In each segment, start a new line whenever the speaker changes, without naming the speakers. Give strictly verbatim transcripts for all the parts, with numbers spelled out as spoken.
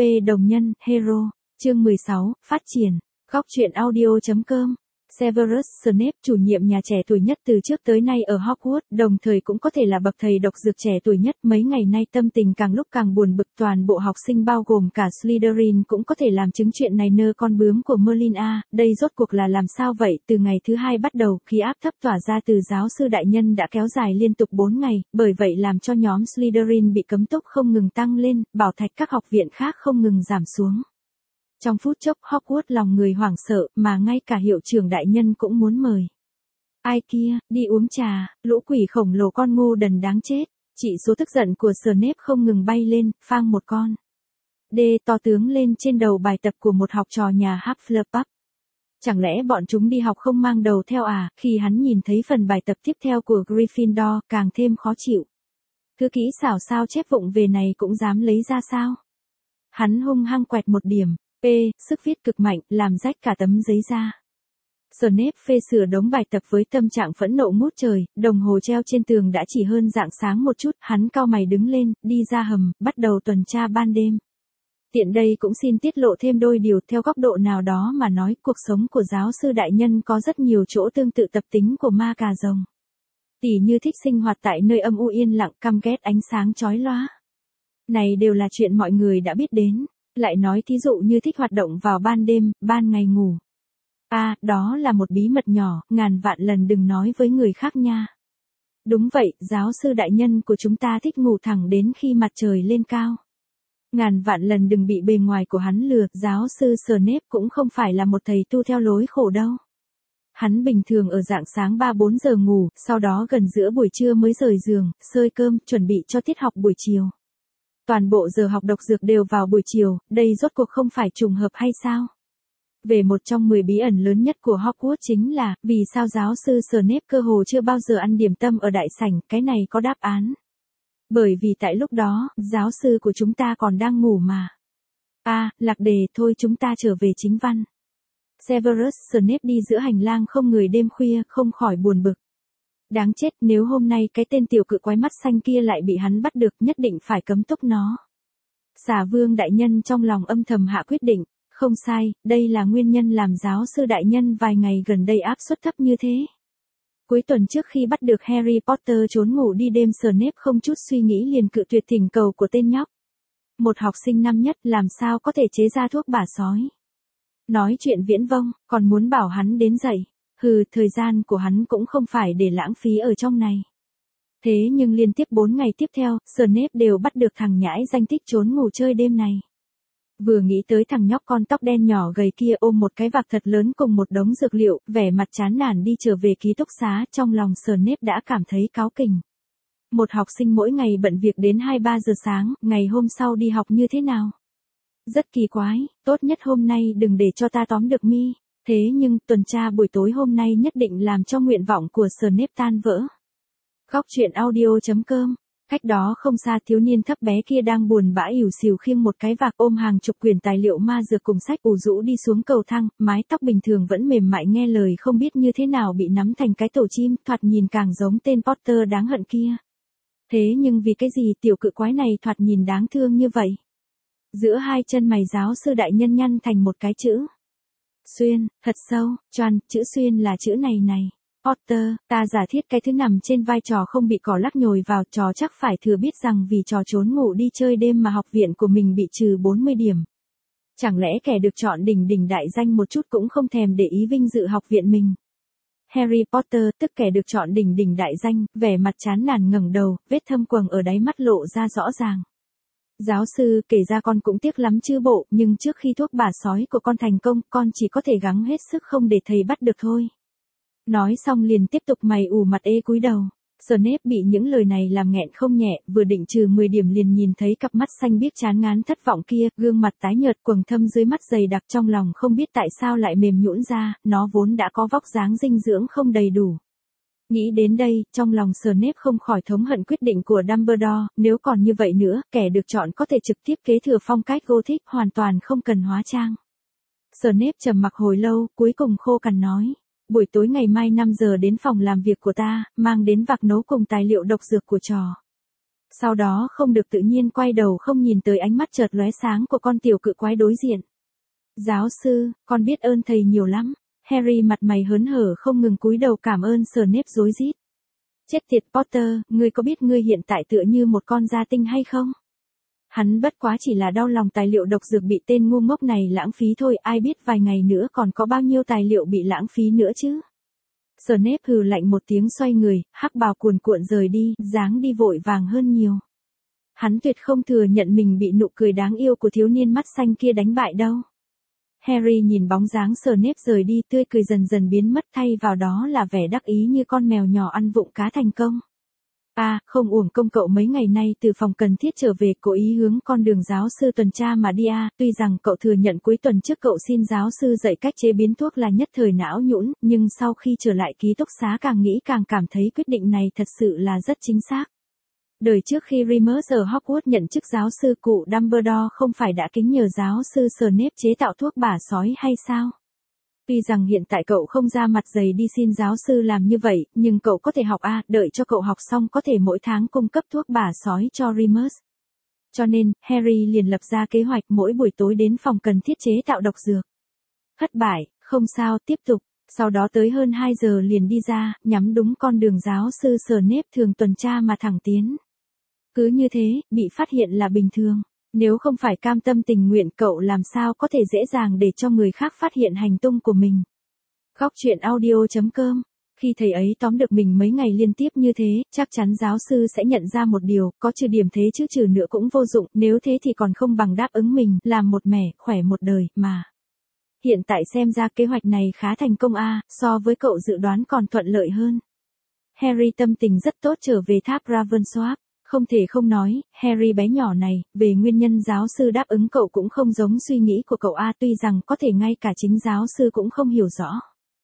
pê đồng nhân, Hero, chương mười sáu, phát triển, góc truyện audio.com. Severus Snape, chủ nhiệm nhà trẻ tuổi nhất từ trước tới nay ở Hogwarts, đồng thời cũng có thể là bậc thầy độc dược trẻ tuổi nhất, mấy ngày nay tâm tình càng lúc càng buồn bực, toàn bộ học sinh bao gồm cả Slytherin cũng có thể làm chứng chuyện này nơ con bướm của Merlin a, đây rốt cuộc là làm sao vậy? Từ ngày thứ hai bắt đầu, khí áp thấp tỏa ra từ giáo sư đại nhân đã kéo dài liên tục bốn ngày, bởi vậy làm cho nhóm Slytherin bị cấm túc không ngừng tăng lên, bảo thạch các học viện khác không ngừng giảm xuống. Trong phút chốc Hogwarts lòng người hoảng sợ, mà ngay cả hiệu trưởng đại nhân cũng muốn mời. Ai kia, đi uống trà, lũ quỷ khổng lồ con ngu đần đáng chết. Chỉ số tức giận của Snape không ngừng bay lên, phang một con. D to tướng lên trên đầu bài tập của một học trò nhà Hufflepuff. Chẳng lẽ bọn chúng đi học không mang đầu theo à? Khi hắn nhìn thấy phần bài tập tiếp theo của Gryffindor, càng thêm khó chịu. Thư kỹ xảo sao chép vụng về này cũng dám lấy ra sao? Hắn hung hăng quẹt một điểm. P, sức viết cực mạnh, làm rách cả tấm giấy ra. Snape phê sửa đống bài tập với tâm trạng phẫn nộ ngút trời, đồng hồ treo trên tường đã chỉ hơn rạng sáng một chút, hắn cau mày đứng lên, đi ra hầm, bắt đầu tuần tra ban đêm. Tiện đây cũng xin tiết lộ thêm đôi điều, theo góc độ nào đó mà nói, cuộc sống của giáo sư đại nhân có rất nhiều chỗ tương tự tập tính của ma cà rồng. Tỉ như thích sinh hoạt tại nơi âm u yên lặng, căm ghét ánh sáng chói lóa. Này đều là chuyện mọi người đã biết đến. Lại nói thí dụ như thích hoạt động vào ban đêm, ban ngày ngủ. À, đó là một bí mật nhỏ, ngàn vạn lần đừng nói với người khác nha. Đúng vậy, giáo sư đại nhân của chúng ta thích ngủ thẳng đến khi mặt trời lên cao. Ngàn vạn lần đừng bị bề ngoài của hắn lừa, giáo sư Snape cũng không phải là một thầy tu theo lối khổ đâu. Hắn bình thường ở rạng sáng ba bốn giờ ngủ, sau đó gần giữa buổi trưa mới rời giường, xơi cơm, chuẩn bị cho tiết học buổi chiều. Toàn bộ giờ học độc dược đều vào buổi chiều, đây rốt cuộc không phải trùng hợp hay sao? Về một trong mười bí ẩn lớn nhất của Hogwarts chính là, vì sao giáo sư Snape cơ hồ chưa bao giờ ăn điểm tâm ở đại sảnh, cái này có đáp án. Bởi vì tại lúc đó, giáo sư của chúng ta còn đang ngủ mà. À, lạc đề, thôi chúng ta trở về chính văn. Severus Snape đi giữa hành lang không người đêm khuya, không khỏi buồn bực. Đáng chết, nếu hôm nay cái tên tiểu cự quái mắt xanh kia lại bị hắn bắt được, nhất định phải cấm túc nó. Xà vương đại nhân trong lòng âm thầm hạ quyết định, không sai, đây là nguyên nhân làm giáo sư đại nhân vài ngày gần đây áp suất thấp như thế. Cuối tuần trước khi bắt được Harry Potter trốn ngủ đi đêm, Snape không chút suy nghĩ liền cự tuyệt thỉnh cầu của tên nhóc. Một học sinh năm nhất làm sao có thể chế ra thuốc bả sói. Nói chuyện viễn vông, còn muốn bảo hắn đến dậy. Hừ, thời gian của hắn cũng không phải để lãng phí ở trong này. Thế nhưng liên tiếp bốn ngày tiếp theo, Snape đều bắt được thằng nhãi danh thích trốn ngủ chơi đêm này. Vừa nghĩ tới thằng nhóc con tóc đen nhỏ gầy kia ôm một cái vạc thật lớn cùng một đống dược liệu, vẻ mặt chán nản đi trở về ký túc xá, trong lòng Snape đã cảm thấy cáu kỉnh. Một học sinh mỗi ngày bận việc đến hai ba giờ sáng, ngày hôm sau đi học như thế nào? Rất kỳ quái, tốt nhất hôm nay đừng để cho ta tóm được mi. Thế nhưng, tuần tra buổi tối hôm nay nhất định làm cho nguyện vọng của Snape tan vỡ. Góc truyện audio.com. Cách đó không xa, thiếu niên thấp bé kia đang buồn bã ỉu xìu khiêng một cái vạc ôm hàng chục quyển tài liệu ma dược cùng sách ủ rũ đi xuống cầu thang, mái tóc bình thường vẫn mềm mại nghe lời không biết như thế nào bị nắm thành cái tổ chim, thoạt nhìn càng giống tên Potter đáng hận kia. Thế nhưng vì cái gì tiểu cự quái này thoạt nhìn đáng thương như vậy? Giữa hai chân mày giáo sư đại nhân nhăn thành một cái chữ. Xuyên, thật sâu, choàn, chữ xuyên là chữ này này. Potter, ta giả thiết cái thứ nằm trên vai trò không bị cỏ lắc nhồi vào, trò chắc phải thừa biết rằng vì trò trốn ngủ đi chơi đêm mà học viện của mình bị trừ bốn mươi điểm. Chẳng lẽ kẻ được chọn đỉnh đỉnh đại danh một chút cũng không thèm để ý vinh dự học viện mình. Harry Potter, tức kẻ được chọn đỉnh đỉnh đại danh, vẻ mặt chán nản ngẩng đầu, vết thâm quầng ở đáy mắt lộ ra rõ ràng. Giáo sư, kể ra con cũng tiếc lắm chứ bộ, nhưng trước khi thuốc bả sói của con thành công, con chỉ có thể gắng hết sức không để thầy bắt được thôi. Nói xong liền tiếp tục mày ủ mặt ê cúi đầu. Snape bị những lời này làm nghẹn không nhẹ, vừa định trừ mười điểm liền nhìn thấy cặp mắt xanh biếc chán ngán thất vọng kia, gương mặt tái nhợt quầng thâm dưới mắt dày đặc, trong lòng không biết tại sao lại mềm nhũn ra, nó vốn đã có vóc dáng dinh dưỡng không đầy đủ. Nghĩ đến đây, trong lòng Snape không khỏi thống hận quyết định của Dumbledore, nếu còn như vậy nữa, kẻ được chọn có thể trực tiếp kế thừa phong cách Gothic, hoàn toàn không cần hóa trang. Snape trầm mặc hồi lâu, cuối cùng khô cằn nói. Buổi tối ngày mai năm giờ đến phòng làm việc của ta, mang đến vạc nấu cùng tài liệu độc dược của trò. Sau đó không được tự nhiên quay đầu không nhìn tới ánh mắt chợt lóe sáng của con tiểu cự quái đối diện. Giáo sư, con biết ơn thầy nhiều lắm. Harry mặt mày hớn hở không ngừng cúi đầu cảm ơn Snape rối rít. Chết tiệt Potter, ngươi có biết ngươi hiện tại tựa như một con gia tinh hay không? Hắn bất quá chỉ là đau lòng tài liệu độc dược bị tên ngu ngốc này lãng phí thôi, ai biết vài ngày nữa còn có bao nhiêu tài liệu bị lãng phí nữa chứ. Snape hừ lạnh một tiếng xoay người, hắc bào cuồn cuộn rời đi, dáng đi vội vàng hơn nhiều. Hắn tuyệt không thừa nhận mình bị nụ cười đáng yêu của thiếu niên mắt xanh kia đánh bại đâu. Harry nhìn bóng dáng Snape rời đi, tươi cười dần dần biến mất, thay vào đó là vẻ đắc ý như con mèo nhỏ ăn vụng cá thành công. À, không uổng công cậu mấy ngày nay từ phòng cần thiết trở về, cố ý hướng con đường giáo sư tuần tra mà đi à, tuy rằng cậu thừa nhận cuối tuần trước cậu xin giáo sư dạy cách chế biến thuốc là nhất thời não nhũn, nhưng sau khi trở lại ký túc xá càng nghĩ càng cảm thấy quyết định này thật sự là rất chính xác. Đời trước khi Remus ở Hogwarts nhận chức giáo sư, cụ Dumbledore không phải đã kính nhờ giáo sư Snape chế tạo thuốc bả sói hay sao? Tuy rằng hiện tại cậu không ra mặt dày đi xin giáo sư làm như vậy, nhưng cậu có thể học a, à, đợi cho cậu học xong có thể mỗi tháng cung cấp thuốc bả sói cho Remus. Cho nên, Harry liền lập ra kế hoạch mỗi buổi tối đến phòng cần thiết chế tạo độc dược. Thất bại, không sao, tiếp tục. Sau đó tới hơn hai giờ liền đi ra, nhắm đúng con đường giáo sư Snape thường tuần tra mà thẳng tiến. Cứ như thế, bị phát hiện là bình thường. Nếu không phải cam tâm tình nguyện, cậu làm sao có thể dễ dàng để cho người khác phát hiện hành tung của mình. Góc truyện audio chấm com. Khi thầy ấy tóm được mình mấy ngày liên tiếp như thế, chắc chắn giáo sư sẽ nhận ra một điều, có trừ điểm thế chứ trừ nữa cũng vô dụng, nếu thế thì còn không bằng đáp ứng mình, làm một mẻ, khỏe một đời, mà. Hiện tại xem ra kế hoạch này khá thành công a, à, so với cậu dự đoán còn thuận lợi hơn. Harry tâm tình rất tốt trở về tháp Ravensworth. Không thể không nói, Harry bé nhỏ này, về nguyên nhân giáo sư đáp ứng cậu cũng không giống suy nghĩ của cậu a, tuy rằng có thể ngay cả chính giáo sư cũng không hiểu rõ.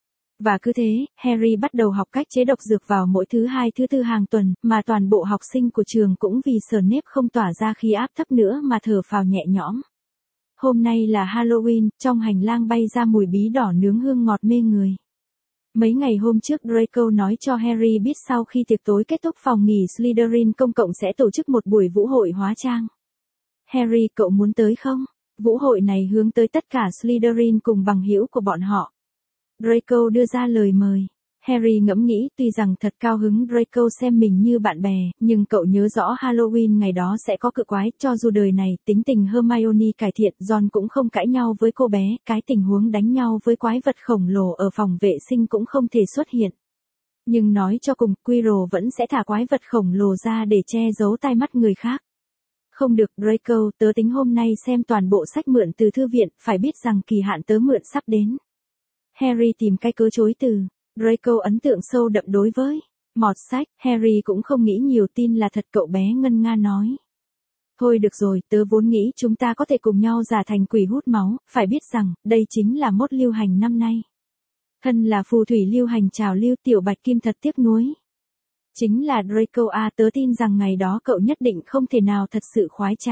Và cứ thế, Harry bắt đầu học cách chế độc dược vào mỗi thứ hai thứ tư hàng tuần, mà toàn bộ học sinh của trường cũng vì Snape không tỏa ra khí áp thấp nữa mà thở phào nhẹ nhõm. Hôm nay là Halloween, trong hành lang bay ra mùi bí đỏ nướng hương ngọt mê người. Mấy ngày hôm trước Draco nói cho Harry biết sau khi tiệc tối kết thúc phòng nghỉ Slytherin công cộng sẽ tổ chức một buổi vũ hội hóa trang. Harry, cậu muốn tới không? Vũ hội này hướng tới tất cả Slytherin cùng bằng hữu của bọn họ. Draco đưa ra lời mời. Harry ngẫm nghĩ, tuy rằng thật cao hứng Draco xem mình như bạn bè, nhưng cậu nhớ rõ Halloween ngày đó sẽ có cự quái, cho dù đời này tính tình Hermione cải thiện, Ron cũng không cãi nhau với cô bé, cái tình huống đánh nhau với quái vật khổng lồ ở phòng vệ sinh cũng không thể xuất hiện. Nhưng nói cho cùng, Quirrell vẫn sẽ thả quái vật khổng lồ ra để che giấu tai mắt người khác. Không được, Draco, tớ tính hôm nay xem toàn bộ sách mượn từ thư viện, phải biết rằng kỳ hạn tớ mượn sắp đến. Harry tìm cái cớ chối từ. Draco ấn tượng sâu đậm đối với mọt sách, Harry cũng không nghĩ nhiều, tin là thật, cậu bé ngân nga nói. Thôi được rồi, tớ vốn nghĩ chúng ta có thể cùng nhau giả thành quỷ hút máu, phải biết rằng, đây chính là mốt lưu hành năm nay. Thân là phù thủy lưu hành trào lưu, tiểu bạch kim thật tiếc nuối. Chính là Draco à, tớ tin rằng ngày đó cậu nhất định không thể nào thật sự khoái trá.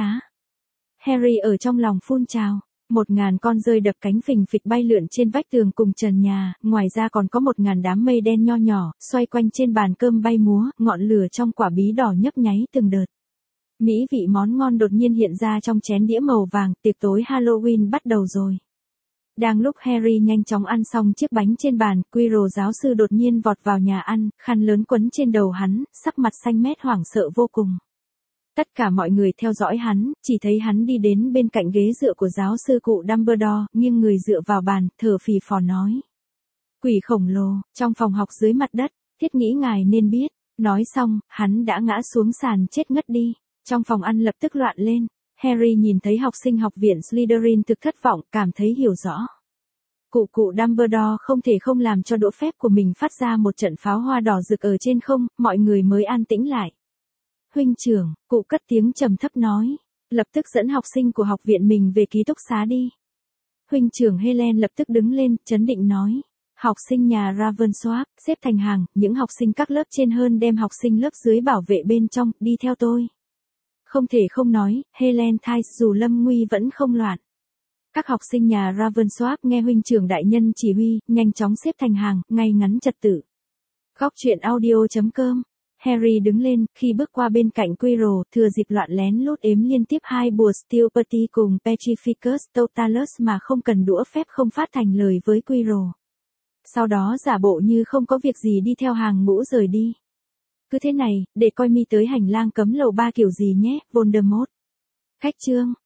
Harry ở trong lòng phun trào. Một ngàn con rơi đập cánh phình phịch bay lượn trên vách tường cùng trần nhà, ngoài ra còn có một ngàn đám mây đen nho nhỏ, xoay quanh trên bàn cơm bay múa, ngọn lửa trong quả bí đỏ nhấp nháy từng đợt. Mỹ vị món ngon đột nhiên hiện ra trong chén đĩa màu vàng, tiệc tối Halloween bắt đầu rồi. Đang lúc Harry nhanh chóng ăn xong chiếc bánh trên bàn, Quirrell giáo sư đột nhiên vọt vào nhà ăn, khăn lớn quấn trên đầu hắn, sắc mặt xanh mét hoảng sợ vô cùng. Tất cả mọi người theo dõi hắn, chỉ thấy hắn đi đến bên cạnh ghế dựa của giáo sư cụ Dumbledore, nghiêng người dựa vào bàn, thở phì phò nói. Quỷ khổng lồ, trong phòng học dưới mặt đất, thiết nghĩ ngài nên biết. Nói xong, hắn đã ngã xuống sàn chết ngất đi. Trong phòng ăn lập tức loạn lên. Harry nhìn thấy học sinh học viện Slytherin thực thất vọng, cảm thấy hiểu rõ. Cụ cụ Dumbledore không thể không làm cho đỗ phép của mình phát ra một trận pháo hoa đỏ rực ở trên không, mọi người mới an tĩnh lại. Huynh trưởng, cụ cất tiếng trầm thấp nói, lập tức dẫn học sinh của học viện mình về ký túc xá đi. Huynh trưởng Helen lập tức đứng lên, chấn định nói, học sinh nhà Ravensworth, xếp thành hàng, những học sinh các lớp trên hơn đem học sinh lớp dưới bảo vệ bên trong, đi theo tôi. Không thể không nói, Helen Tice dù lâm nguy vẫn không loạn. Các học sinh nhà Ravensworth nghe huynh trưởng đại nhân chỉ huy, nhanh chóng xếp thành hàng, ngay ngắn trật tự. Góc truyện audio chấm com Harry đứng lên, khi bước qua bên cạnh Quirrell, thừa dịp loạn lén lút ếm liên tiếp hai bùa Stealth cùng Petrificus Totalus mà không cần đũa phép không phát thành lời với Quirrell. Sau đó giả bộ như không có việc gì đi theo hàng ngũ rời đi. Cứ thế này, để coi mi tới hành lang cấm lầu ba kiểu gì nhé, Voldemort. Khách chương.